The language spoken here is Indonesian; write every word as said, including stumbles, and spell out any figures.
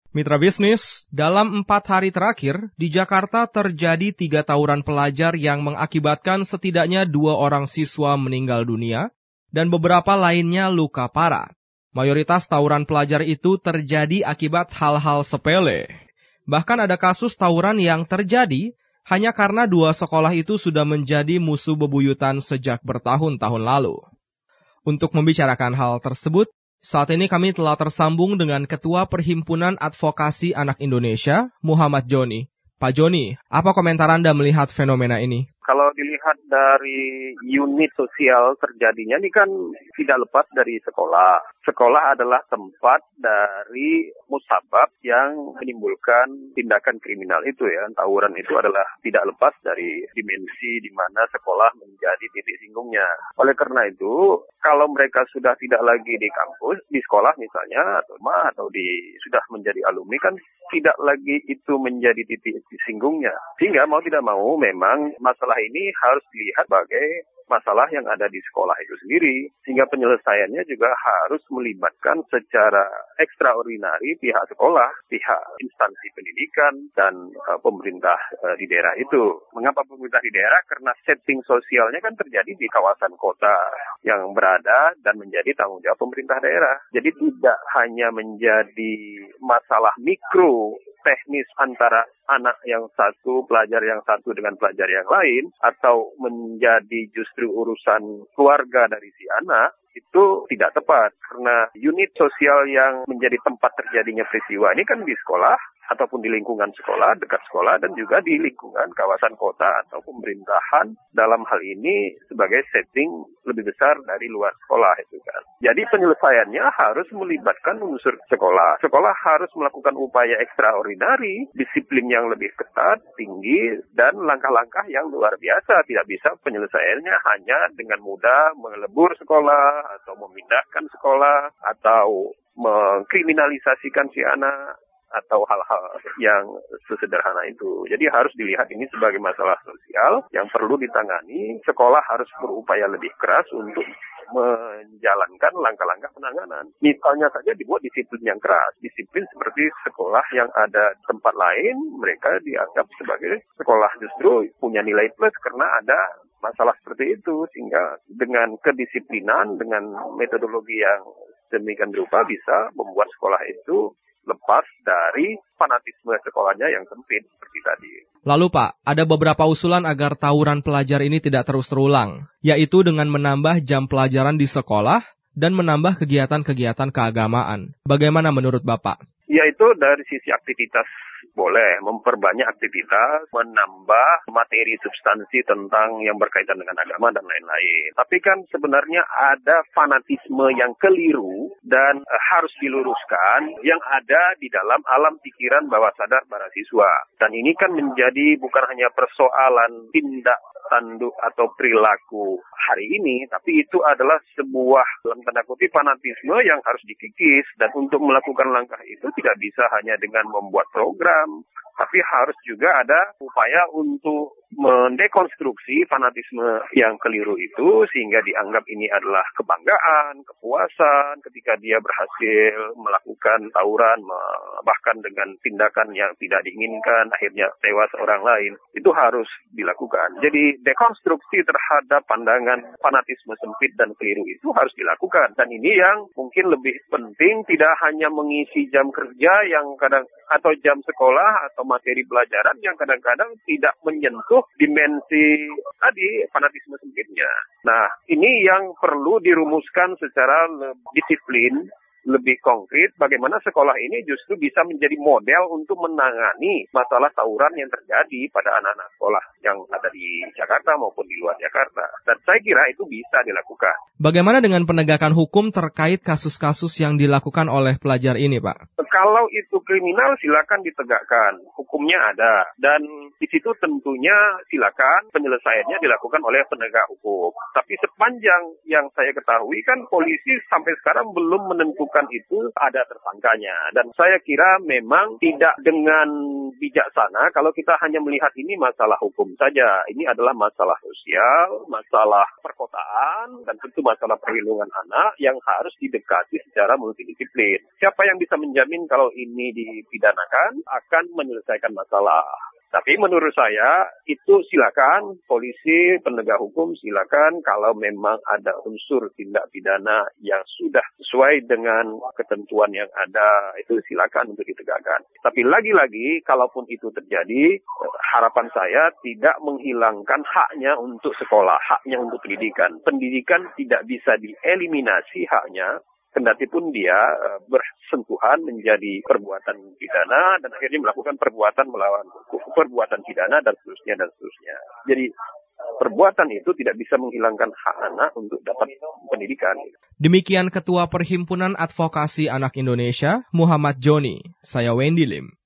Mitra bisnis, dalam empat hari terakhir, di Jakarta terjadi tiga tawuran pelajar yang mengakibatkan setidaknya dua orang siswa meninggal dunia dan beberapa lainnya luka parah. Mayoritas tawuran pelajar itu terjadi akibat hal-hal sepele. Bahkan ada kasus tawuran yang terjadi hanya karena dua sekolah itu sudah menjadi musuh bebuyutan sejak bertahun-tahun lalu. Untuk membicarakan hal tersebut, saat ini kami telah tersambung dengan Ketua Perhimpunan Advokasi Anak Indonesia, Muhammad Joni. Pak Joni, apa komentar Anda melihat fenomena ini? Kalau dilihat dari unit sosial terjadinya ini kan tidak lepas dari sekolah. Sekolah adalah tempat dari musabab yang menimbulkan tindakan kriminal itu ya. Tawuran itu adalah tidak lepas dari dimensi di mana sekolah menjadi titik singgungnya. Oleh karena itu, kalau mereka sudah tidak lagi di kampus, di sekolah misalnya, atau rumah, atau di sudah menjadi alumni kan tidak lagi itu menjadi titik singgungnya. Sehingga mau tidak mau memang masalah ini harus dilihat sebagai masalah yang ada di sekolah itu sendiri, sehingga penyelesaiannya juga harus melibatkan secara ekstraordinari pihak sekolah, pihak instansi pendidikan, dan uh, pemerintah uh, di daerah itu. Mengapa pemerintah di daerah? Karena setting sosialnya kan terjadi di kawasan kota yang berada dan menjadi tanggung jawab pemerintah daerah. Jadi tidak hanya menjadi masalah mikro teknis antara anak yang satu, pelajar yang satu dengan pelajar yang lain, atau menjadi justru urusan keluarga dari si anak, itu tidak tepat. Karena unit sosial yang menjadi tempat terjadinya peristiwa ini kan di sekolah, ataupun di lingkungan sekolah, dekat sekolah, dan juga di lingkungan kawasan kota atau pemerintahan dalam hal ini sebagai setting lebih besar dari luar sekolah itu kan. Jadi penyelesaiannya harus melibatkan unsur sekolah. Sekolah harus melakukan upaya ekstraordinari, disiplin yang lebih ketat, tinggi, dan langkah-langkah yang luar biasa. Tidak bisa penyelesaiannya hanya dengan mudah melebur sekolah, atau memindahkan sekolah, atau mengkriminalisasikan si anak, atau hal-hal yang sesederhana itu. Jadi harus dilihat ini sebagai masalah sosial yang perlu ditangani. Sekolah harus berupaya lebih keras untuk menjalankan langkah-langkah penanganan. Misalnya saja dibuat disiplin yang keras. Disiplin seperti sekolah yang ada di tempat lain, mereka dianggap sebagai sekolah justru punya nilai plus karena ada masalah seperti itu. Sehingga dengan kedisiplinan, dengan metodologi yang demikian berupa bisa membuat sekolah itu lepas dari fanatisme sekolahnya yang sempit seperti tadi. Lalu Pak, ada beberapa usulan agar tawuran pelajar ini tidak terus terulang, yaitu dengan menambah jam pelajaran di sekolah dan menambah kegiatan-kegiatan keagamaan. Bagaimana menurut Bapak? Yaitu dari sisi aktivitas boleh memperbanyak aktivitas, menambah materi substansi tentang yang berkaitan dengan agama dan lain-lain. Tapi kan sebenarnya ada fanatisme yang keliru dan e, harus diluruskan yang ada di dalam alam pikiran bawah sadar para siswa. Dan ini kan menjadi bukan hanya persoalan tindak tanduk atau perilaku hari ini, tapi itu adalah sebuah dalam tanda kutip fanatisme yang harus dikikis. Dan untuk melakukan langkah itu tidak bisa hanya dengan membuat program, tapi harus juga ada upaya untuk mendekonstruksi fanatisme yang keliru itu sehingga dianggap ini adalah kebanggaan, kepuasan ketika dia berhasil melakukan tawuran, bahkan dengan tindakan yang tidak diinginkan, akhirnya tewas orang lain. Itu harus dilakukan. Jadi dekonstruksi terhadap pandangan fanatisme sempit dan keliru itu harus dilakukan. Dan ini yang mungkin lebih penting, tidak hanya mengisi jam kerja yang kadang atau jam sekolah atau materi pelajaran yang kadang-kadang tidak menyentuh dimensi tadi fanatisme sempitnya. Nah, ini yang perlu dirumuskan secara disiplin, lebih konkret, bagaimana sekolah ini justru bisa menjadi model untuk menangani masalah tawuran yang terjadi pada anak-anak sekolah yang ada di Jakarta maupun di luar Jakarta. Dan saya kira itu bisa dilakukan. Bagaimana dengan penegakan hukum terkait kasus-kasus yang dilakukan oleh pelajar ini, Pak? Kalau itu kriminal, silakan ditegakkan. Hukumnya ada. Dan di situ tentunya silakan penyelesaiannya dilakukan oleh penegak hukum. Tapi sepanjang yang saya ketahui kan polisi sampai sekarang belum menentukan melakukan itu ada tersangkanya. Dan saya kira memang tidak dengan bijaksana kalau kita hanya melihat ini masalah hukum saja. Ini adalah masalah sosial, masalah perkotaan, dan tentu masalah perlindungan anak yang harus didekati secara multidisiplin. Siapa yang bisa menjamin kalau ini dipidanakan akan menyelesaikan masalah? Tapi menurut saya itu silakan polisi, penegak hukum silakan kalau memang ada unsur tindak pidana yang sudah sesuai dengan ketentuan yang ada, itu silakan untuk ditegakkan. Tapi lagi-lagi kalaupun itu terjadi, harapan saya tidak menghilangkan haknya untuk sekolah, haknya untuk pendidikan. Pendidikan tidak bisa dieliminasi haknya, kendati pun dia bersentuhan menjadi perbuatan pidana dan akhirnya melakukan perbuatan melawan perbuatan pidana dan seterusnya dan seterusnya. Jadi perbuatan itu tidak bisa menghilangkan hak anak untuk dapat pendidikan. Demikian Ketua Perhimpunan Advokasi Anak Indonesia, Muhammad Joni. Saya Wendy Lim.